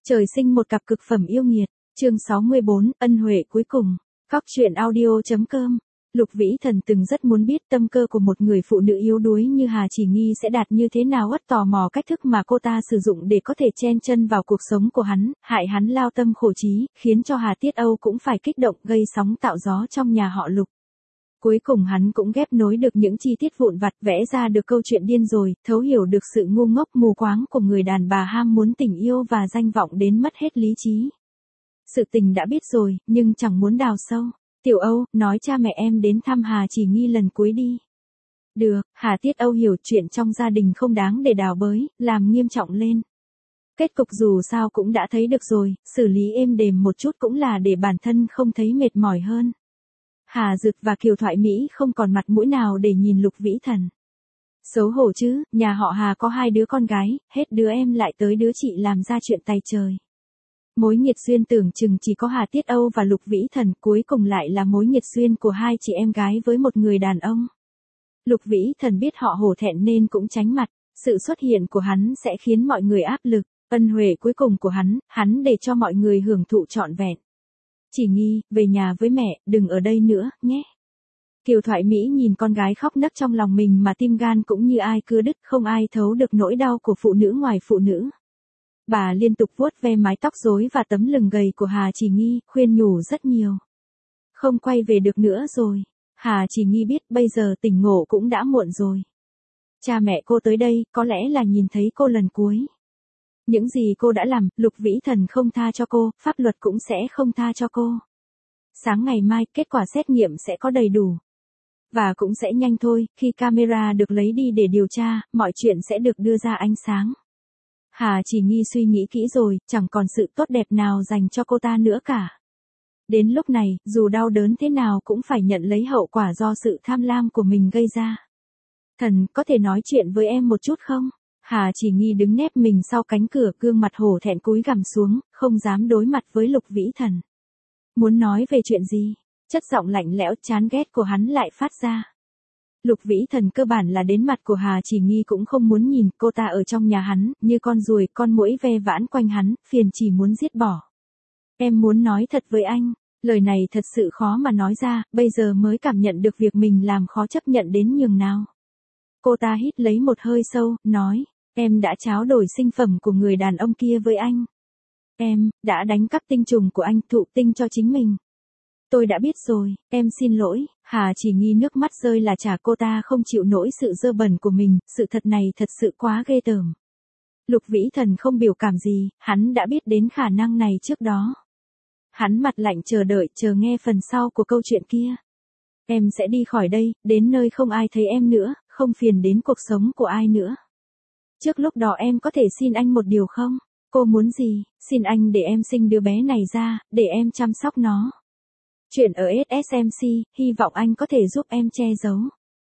Trời sinh một cặp cực phẩm yêu nghiệt, chương 64, ân huệ cuối cùng. Cóc truyện audio.com. Lục Vĩ Thần từng rất muốn biết tâm cơ của một người phụ nữ yếu đuối như Hà Chỉ Nghi sẽ đạt như thế nào, ất tò mò cách thức mà cô ta sử dụng để có thể chen chân vào cuộc sống của hắn, hại hắn lao tâm khổ trí, khiến cho Hà Tiết Âu cũng phải kích động, gây sóng tạo gió trong nhà họ Lục. Cuối cùng hắn cũng ghép nối được những chi tiết vụn vặt, vẽ ra được câu chuyện điên rồi, thấu hiểu được sự ngu ngốc mù quáng của người đàn bà ham muốn tình yêu và danh vọng đến mất hết lý trí. Sự tình đã biết rồi, nhưng chẳng muốn đào sâu. Tiểu Âu, nói cha mẹ em đến thăm Hà Chỉ Nghi lần cuối đi. Được, Hà Tiết Âu hiểu chuyện trong gia đình không đáng để đào bới, làm nghiêm trọng lên. Kết cục dù sao cũng đã thấy được rồi, xử lý êm đềm một chút cũng là để bản thân không thấy mệt mỏi hơn. Hà Dực và Kiều Thoại Mỹ không còn mặt mũi nào để nhìn Lục Vĩ Thần. Xấu hổ chứ, nhà họ Hà có 2 đứa con gái, hết đứa em lại tới đứa chị làm ra chuyện tày trời. Mối nghiệt duyên tưởng chừng chỉ có Hà Tiết Âu và Lục Vĩ Thần, cuối cùng lại là mối nghiệt duyên của 2 chị em gái với một người đàn ông. Lục Vĩ Thần biết họ hổ thẹn nên cũng tránh mặt, sự xuất hiện của hắn sẽ khiến mọi người áp lực, ân huệ cuối cùng của hắn để cho mọi người hưởng thụ trọn vẹn. Chỉ Nghi, về nhà với mẹ, đừng ở đây nữa, nhé. Kiều Thoại Mỹ nhìn con gái khóc nấc trong lòng mình mà tim gan cũng như ai cưa đứt, không ai thấu được nỗi đau của phụ nữ ngoài phụ nữ. Bà liên tục vuốt ve mái tóc rối và tấm lưng gầy của Hà Chỉ Nghi, khuyên nhủ rất nhiều. Không quay về được nữa rồi. Hà Chỉ Nghi biết bây giờ tỉnh ngộ cũng đã muộn rồi. Cha mẹ cô tới đây, có lẽ là nhìn thấy cô lần cuối. Những gì cô đã làm, Lục Vĩ Thần không tha cho cô, pháp luật cũng sẽ không tha cho cô. Sáng ngày mai, kết quả xét nghiệm sẽ có đầy đủ. Và cũng sẽ nhanh thôi, khi camera được lấy đi để điều tra, mọi chuyện sẽ được đưa ra ánh sáng. Hà Chỉ Nghi suy nghĩ kỹ rồi, chẳng còn sự tốt đẹp nào dành cho cô ta nữa cả. Đến lúc này, dù đau đớn thế nào cũng phải nhận lấy hậu quả do sự tham lam của mình gây ra. Thần, có thể nói chuyện với em một chút không? Hà Chỉ Nghi đứng nép mình sau cánh cửa, gương mặt hổ thẹn cúi gằm xuống, không dám đối mặt với Lục Vĩ Thần. Muốn nói về chuyện gì? Chất giọng lạnh lẽo chán ghét của hắn lại phát ra. Lục Vĩ Thần cơ bản là đến mặt của Hà Chỉ Nghi cũng không muốn nhìn, cô ta ở trong nhà hắn, như con ruồi, con muỗi ve vãn quanh hắn, phiền chỉ muốn giết bỏ. Em muốn nói thật với anh, lời này thật sự khó mà nói ra, bây giờ mới cảm nhận được việc mình làm khó chấp nhận đến nhường nào. Cô ta hít lấy một hơi sâu, nói, em đã tráo đổi sinh phẩm của người đàn ông kia với anh. Em đã đánh cắp tinh trùng của anh, thụ tinh cho chính mình. Tôi đã biết rồi, em xin lỗi. Hà Chỉ Nghi nước mắt rơi là trả, cô ta không chịu nổi sự dơ bẩn của mình, sự thật này thật sự quá ghê tởm. Lục Vĩ Thần không biểu cảm gì, hắn đã biết đến khả năng này trước đó. Hắn mặt lạnh chờ đợi, chờ nghe phần sau của câu chuyện kia. Em sẽ đi khỏi đây, đến nơi không ai thấy em nữa, không phiền đến cuộc sống của ai nữa. Trước lúc đó em có thể xin anh một điều không? Cô muốn gì? Xin anh để em sinh đứa bé này ra, để em chăm sóc nó. Chuyện ở SSMC, hy vọng anh có thể giúp em che giấu.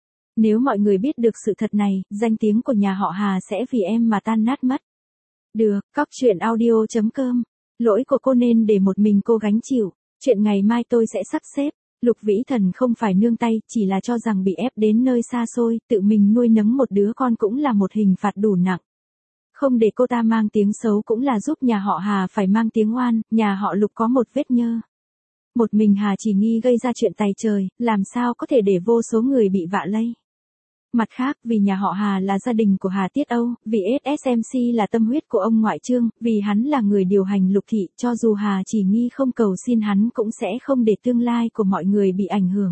Nếu mọi người biết được sự thật này, danh tiếng của nhà họ Hà sẽ vì em mà tan nát mất. Được, cóc truyện audio.com. Lỗi của cô nên để một mình cô gánh chịu. Chuyện ngày mai tôi sẽ sắp xếp. Lục Vĩ Thần không phải nương tay, chỉ là cho rằng bị ép đến nơi xa xôi, tự mình nuôi nấng một đứa con cũng là một hình phạt đủ nặng. Không để cô ta mang tiếng xấu cũng là giúp nhà họ Hà phải mang tiếng oan, nhà họ Lục có một vết nhơ. Một mình Hà Chỉ Nghi gây ra chuyện tày trời, làm sao có thể để vô số người bị vạ lây. Mặt khác, vì nhà họ Hà là gia đình của Hà Tiết Âu, vì SSMC là tâm huyết của ông ngoại Trương, vì hắn là người điều hành Lục thị, cho dù Hà Chỉ Nghi không cầu xin hắn cũng sẽ không để tương lai của mọi người bị ảnh hưởng.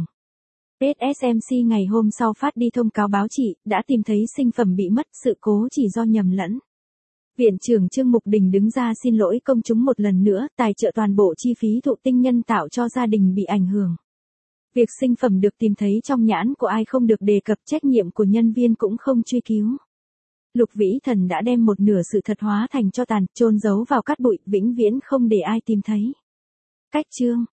SSMC ngày hôm sau phát đi thông cáo báo chị, đã tìm thấy sinh phẩm bị mất, sự cố chỉ do nhầm lẫn. Viện trưởng Trương Mục Đình đứng ra xin lỗi công chúng một lần nữa, tài trợ toàn bộ chi phí thụ tinh nhân tạo cho gia đình bị ảnh hưởng. Việc sinh phẩm được tìm thấy trong nhãn của ai không được đề cập, trách nhiệm của nhân viên cũng không truy cứu. Lục Vĩ Thần đã đem một nửa sự thật hóa thành tro tàn, chôn giấu vào cát bụi, vĩnh viễn không để ai tìm thấy. Cách chương